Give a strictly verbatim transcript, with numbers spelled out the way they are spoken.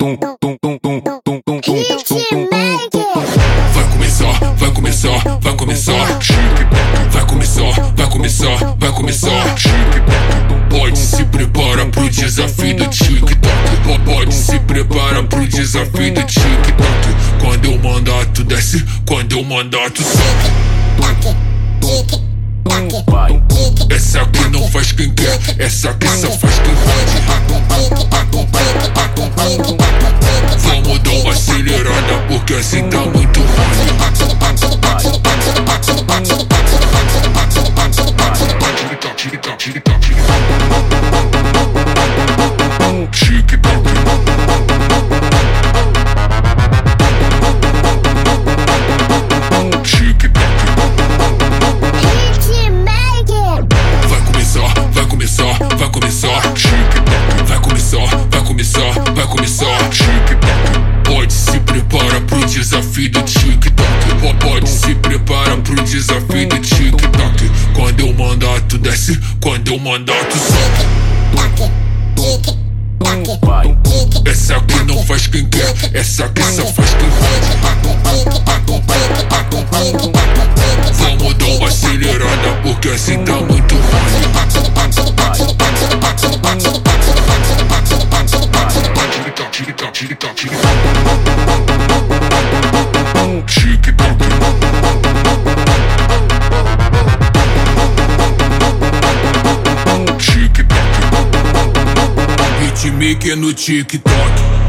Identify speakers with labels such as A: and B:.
A: Vai começar, vai começar, vai começar. Vai começar, vai começar, vai começar. Pode se prepara pro desafio do TikTok. Pode se prepara pro desafio do TikTok. Quando eu mandar tu desce, quando eu mandar tu sobe. Essa aqui não faz quem quer, essa aqui só faz quem pode. Vamos dar uma acelerada porque assim tá muito ruim. Vai começar, pode se prepara pro desafio do TikTok. Pode se prepara pro desafio do TikTok. Quando eu mandar tu desce, quando eu mandar tu sobe. Essa aqui não faz quem quer, essa aqui só faz quem pode. Vamos dar uma acelerada porque assim tá muito ruim. Hitmaker no TikTok.